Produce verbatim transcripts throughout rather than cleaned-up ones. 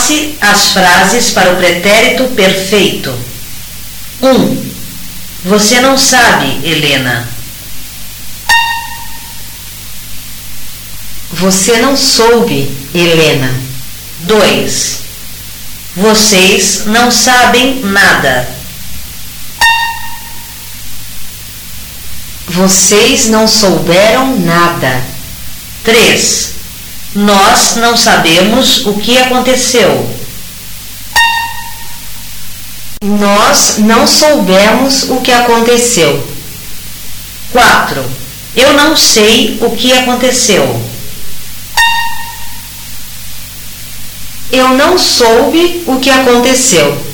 Passe as frases para o pretérito perfeito. um. Você não sabe, Helena. Você não soube, Helena. dois. Vocês não sabem nada. Vocês não souberam nada. três. Nós não sabemos o que aconteceu. Nós não soubemos o que aconteceu. quatro. Eu não sei o que aconteceu. Eu não soube o que aconteceu.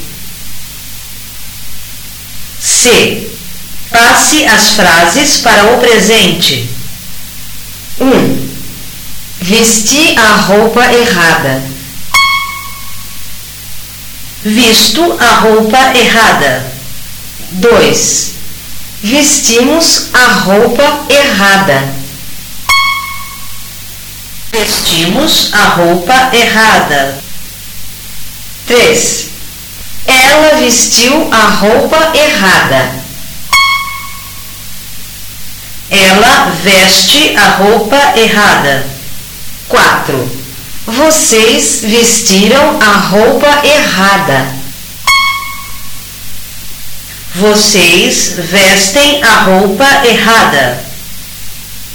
C. Passe as frases para o presente. um. Vesti a roupa errada. Visto a roupa errada. dois. Vestimos a roupa errada. Vestimos a roupa errada. três. Ela vestiu a roupa errada. Ela veste a roupa errada. quatro. Vocês vestiram a roupa errada. Vocês vestem a roupa errada.